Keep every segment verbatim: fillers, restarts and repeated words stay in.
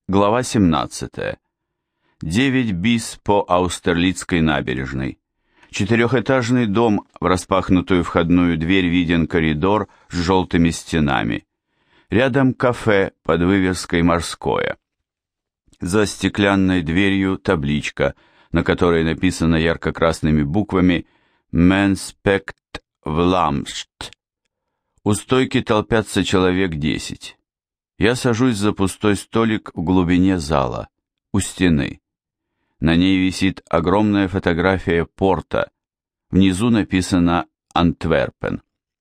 Глава семнадцатая. Девять бис по Аустерлицкой набережной. Четырехэтажный дом, в распахнутую входную дверь виден коридор с желтыми стенами. Рядом кафе под вывеской «Морское». За стеклянной дверью табличка, на которой написано ярко-красными буквами «Менспект Вламшт». У стойки толпятся человек десять. Я сажусь за пустой столик в глубине зала, у стены. На ней висит огромная фотография порта. Внизу написано «Антверпен».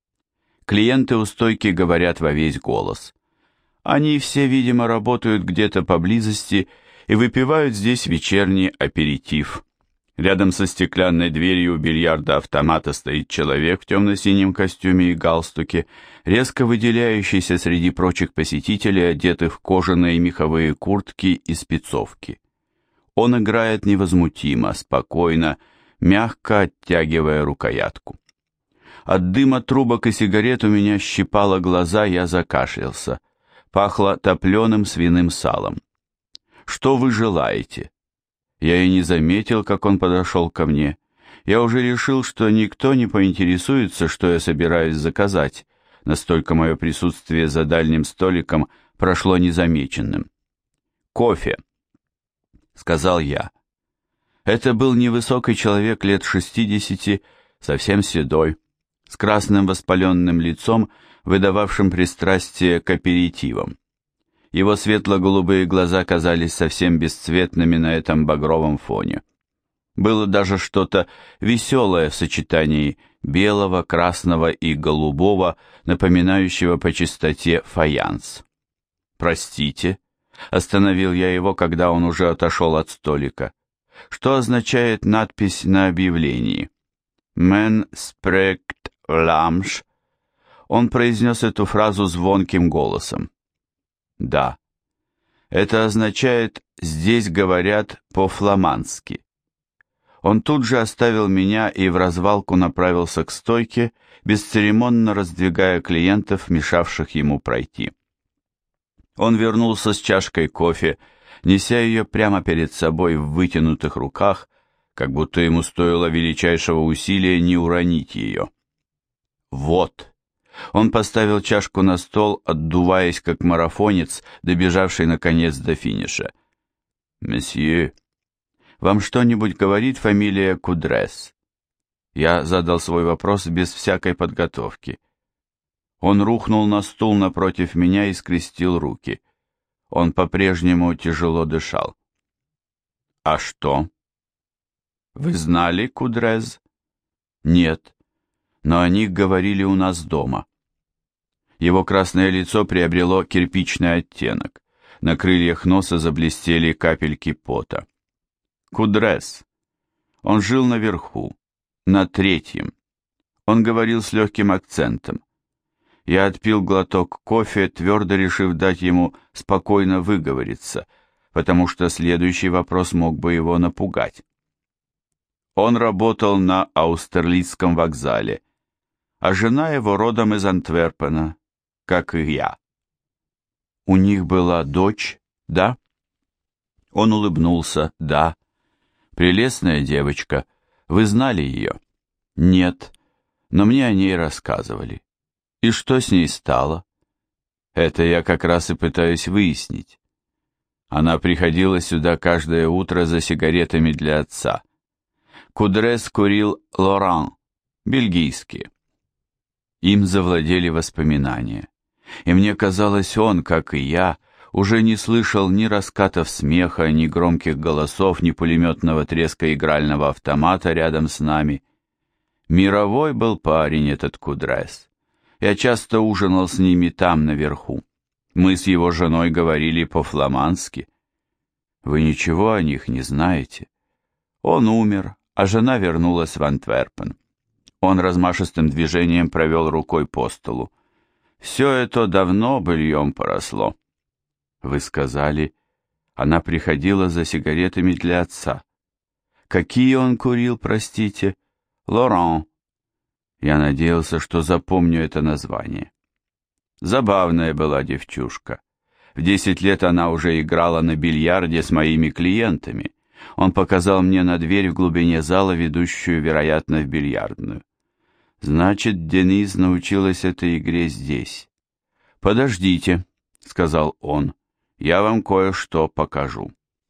Клиенты у стойки говорят во весь голос. Они все, видимо, работают где-то поблизости и выпивают здесь вечерний аперитив. Рядом со стеклянной дверью бильярда-автомата стоит человек в темно-синем костюме и галстуке, резко выделяющийся среди прочих посетителей, одетых в кожаные меховые куртки и спецовки. Он играет невозмутимо, спокойно, мягко оттягивая рукоятку. От дыма трубок и сигарет у меня щипало глаза, я закашлялся. Пахло топленым свиным салом. «Что вы желаете?» Я и не заметил, как он подошел ко мне. Я уже решил, что никто не поинтересуется, что я собираюсь заказать. Настолько мое присутствие за дальним столиком прошло незамеченным. «Кофе», — сказал я. Это был невысокий человек лет шестидесяти, совсем седой, с красным воспаленным лицом, выдававшим пристрастие к аперитивам. Его светло-голубые глаза казались совсем бесцветными на этом багровом фоне. Было даже что-то веселое в сочетании белого, красного и голубого, напоминающего по чистоте фаянс. «Простите», — остановил я его, когда он уже отошел от столика. «Что означает надпись на объявлении?» «Мен спрект ламш». Он произнес эту фразу звонким голосом. Да, это означает «здесь говорят по-фламандски». Он тут же оставил меня и в развалку направился к стойке, бесцеремонно раздвигая клиентов, мешавших ему пройти. Он вернулся с чашкой кофе, неся ее прямо перед собой в вытянутых руках, как будто ему стоило величайшего усилия не уронить ее. «Вот». Он поставил чашку на стол, отдуваясь как марафонец, добежавший наконец до финиша. «Месье, вам что-нибудь говорит фамилия Кудрес?» Я задал свой вопрос без всякой подготовки. Он рухнул на стул напротив меня и скрестил руки. Он по-прежнему тяжело дышал. «А что?» «Вы знали Кудрес?» «Нет. Но о них говорили у нас дома». Его красное лицо приобрело кирпичный оттенок. На крыльях носа заблестели капельки пота. Кудрес. Он жил наверху, на третьем. Он говорил с легким акцентом. Я отпил глоток кофе, твердо решив дать ему спокойно выговориться, потому что следующий вопрос мог бы его напугать. Он работал на Аустерлицком вокзале, а жена его родом из Антверпена, как и я. У них была дочь, да? Он улыбнулся, да. Прелестная девочка. Вы знали ее? Нет, но мне о ней рассказывали. И что с ней стало? Это я как раз и пытаюсь выяснить. Она приходила сюда каждое утро за сигаретами для отца. Кудрес курил Лоран, бельгийские. Им завладели воспоминания. И мне казалось, он, как и я, уже не слышал ни раскатов смеха, ни громких голосов, ни пулеметного треска игрального автомата рядом с нами. Мировой был парень этот Кудрес. Я часто ужинал с ними там, наверху. Мы с его женой говорили по-фламандски. Вы ничего о них не знаете? Он умер, а жена вернулась в Антверпен. Он размашистым движением провел рукой по столу. Все это давно быльем поросло. Вы сказали, она приходила за сигаретами для отца. Какие он курил, простите? Лоран. Я надеялся, что запомню это название. Забавная была девчушка. В десять лет она уже играла на бильярде с моими клиентами. Он показал мне на дверь в глубине зала, ведущую, вероятно, в бильярдную. Значит, Дениз научилась этой игре здесь. «Подождите», — сказал он, — «я вам кое-что покажу».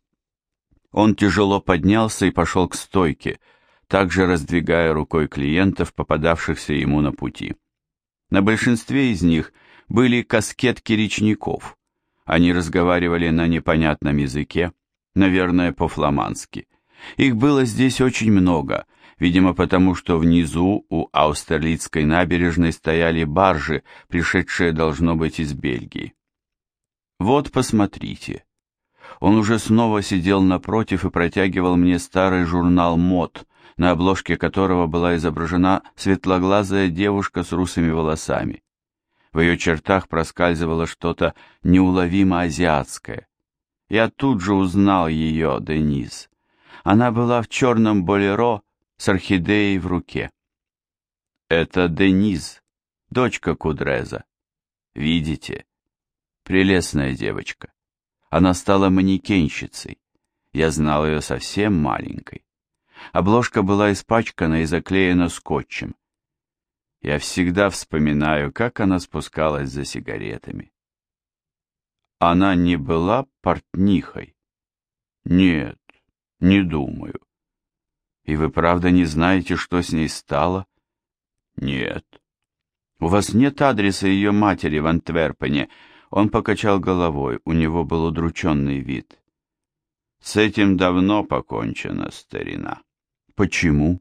Он тяжело поднялся и пошел к стойке, также раздвигая рукой клиентов, попадавшихся ему на пути. На большинстве из них были каскетки речников. Они разговаривали на непонятном языке, наверное, по-фламандски. Их было здесь очень много, видимо, потому что внизу у Аустерлицкой набережной стояли баржи, пришедшие, должно быть, из Бельгии. Вот, посмотрите. Он уже снова сидел напротив и протягивал мне старый журнал «Мод», на обложке которого была изображена светлоглазая девушка с русыми волосами. В ее чертах проскальзывало что-то неуловимо азиатское. Я тут же узнал ее, Дениз. Она была в черном болеро с орхидеей в руке. Это Дениз, дочка Кудреза. Видите? Прелестная девочка. Она стала манекенщицей. Я знал ее совсем маленькой. Обложка была испачкана и заклеена скотчем. Я всегда вспоминаю, как она спускалась за сигаретами. Она не была портнихой? Нет, не думаю. И вы правда не знаете, что с ней стало? Нет. У вас нет адреса ее матери в Антверпене? Он покачал головой, у него был удрученный вид. С этим давно покончено, старина. Почему?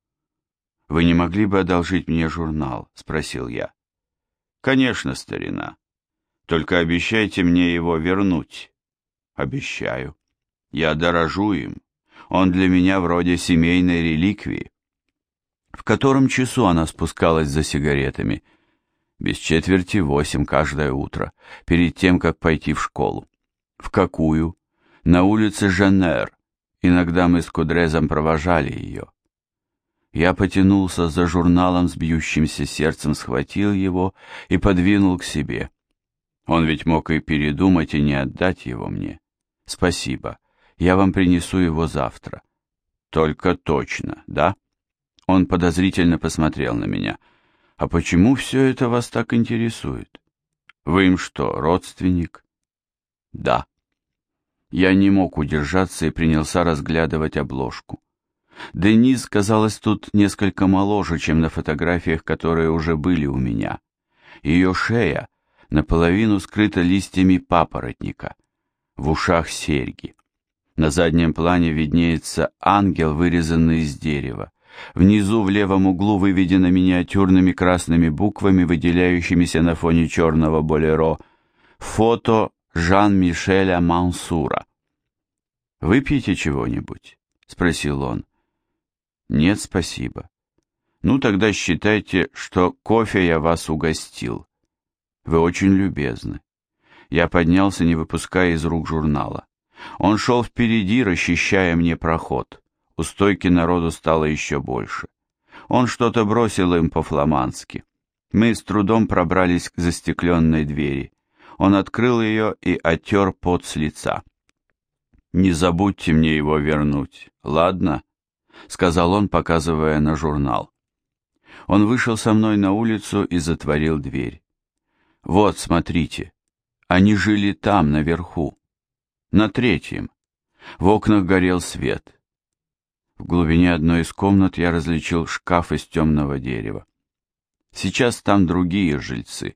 Вы не могли бы одолжить мне журнал? Спросил я. Конечно, старина. Только обещайте мне его вернуть. Обещаю. Я дорожу им. Он для меня вроде семейной реликвии. В котором часу она спускалась за сигаретами? Без четверти восемь каждое утро, перед тем, как пойти в школу. В какую? На улице Женер. Иногда мы с Кудрезом провожали ее. Я потянулся за журналом с бьющимся сердцем, схватил его и подвинул к себе. Он ведь мог и передумать и не отдать его мне. Спасибо, я вам принесу его завтра. Только точно, да? Он подозрительно посмотрел на меня. А почему все это вас так интересует? Вы им что, родственник? Да. Я не мог удержаться и принялся разглядывать обложку. Дениз казалась тут несколько моложе, чем на фотографиях, которые уже были у меня. Ее шея наполовину скрыта листьями папоротника, в ушах серьги. На заднем плане виднеется ангел, вырезанный из дерева. Внизу в левом углу выведено миниатюрными красными буквами, выделяющимися на фоне черного болеро, фото Жан-Мишеля Мансура. «Выпьете чего-нибудь?» — спросил он. «Нет, спасибо». «Ну, тогда считайте, что кофе я вас угостил. Вы очень любезны». Я поднялся, не выпуская из рук журнала. Он шел впереди, расчищая мне проход. У стойки народу стало еще больше. Он что-то бросил им по-фламандски. Мы с трудом пробрались к застекленной двери. Он открыл ее и оттер пот с лица. «Не забудьте мне его вернуть, ладно?» — сказал он, показывая на журнал. Он вышел со мной на улицу и затворил дверь. «Вот, смотрите, они жили там, наверху, на третьем. В окнах горел свет. В глубине одной из комнат я различил шкаф из темного дерева. Сейчас там другие жильцы.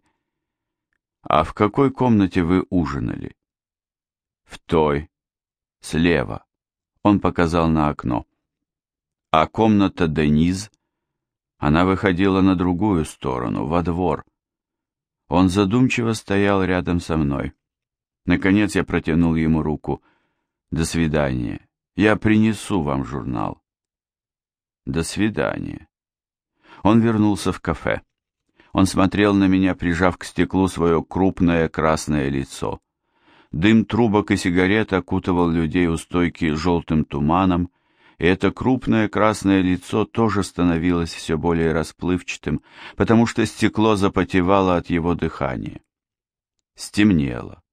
А в какой комнате вы ужинали?» «В той, слева». Он показал на окно. А комната Дениз, она выходила на другую сторону, во двор. Он задумчиво стоял рядом со мной. Наконец я протянул ему руку. «До свидания. Я принесу вам журнал». «До свидания». Он вернулся в кафе. Он смотрел на меня, прижав к стеклу свое крупное красное лицо. Дым трубок и сигарет окутывал людей у стойки желтым туманом, и это крупное красное лицо тоже становилось все более расплывчатым, потому что стекло запотевало от его дыхания. Стемнело.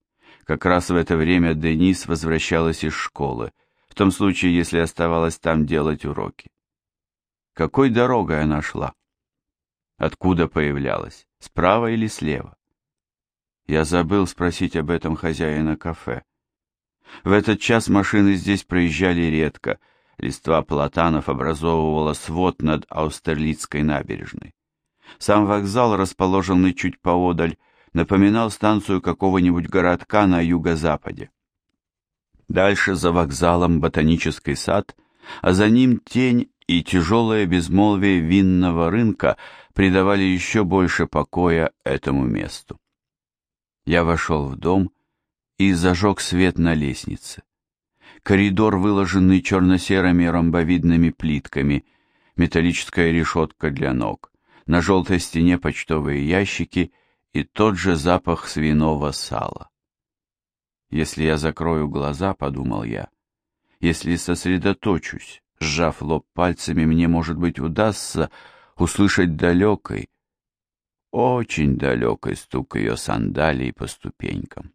Как раз в это время Денис возвращалась из школы, в том случае, если оставалась там делать уроки. Какой дорогой она шла? Откуда появлялась? Справа или слева? Я забыл спросить об этом хозяина кафе. В этот час машины здесь проезжали редко, листва платанов образовывала свод над Аустерлицкой набережной. Сам вокзал, расположенный чуть поодаль, напоминал станцию какого-нибудь городка на юго-западе. Дальше за вокзалом ботанический сад, а за ним тень и тяжелое безмолвие винного рынка придавали еще больше покоя этому месту. Я вошел в дом и зажег свет на лестнице. Коридор, выложенный черно-серыми ромбовидными плитками, металлическая решетка для ног, на желтой стене почтовые ящики и тот же запах свиного сала. Если я закрою глаза, подумал я, если сосредоточусь, сжав лоб пальцами, мне, может быть, удастся услышать далекий, очень далекий стук ее сандалий по ступенькам.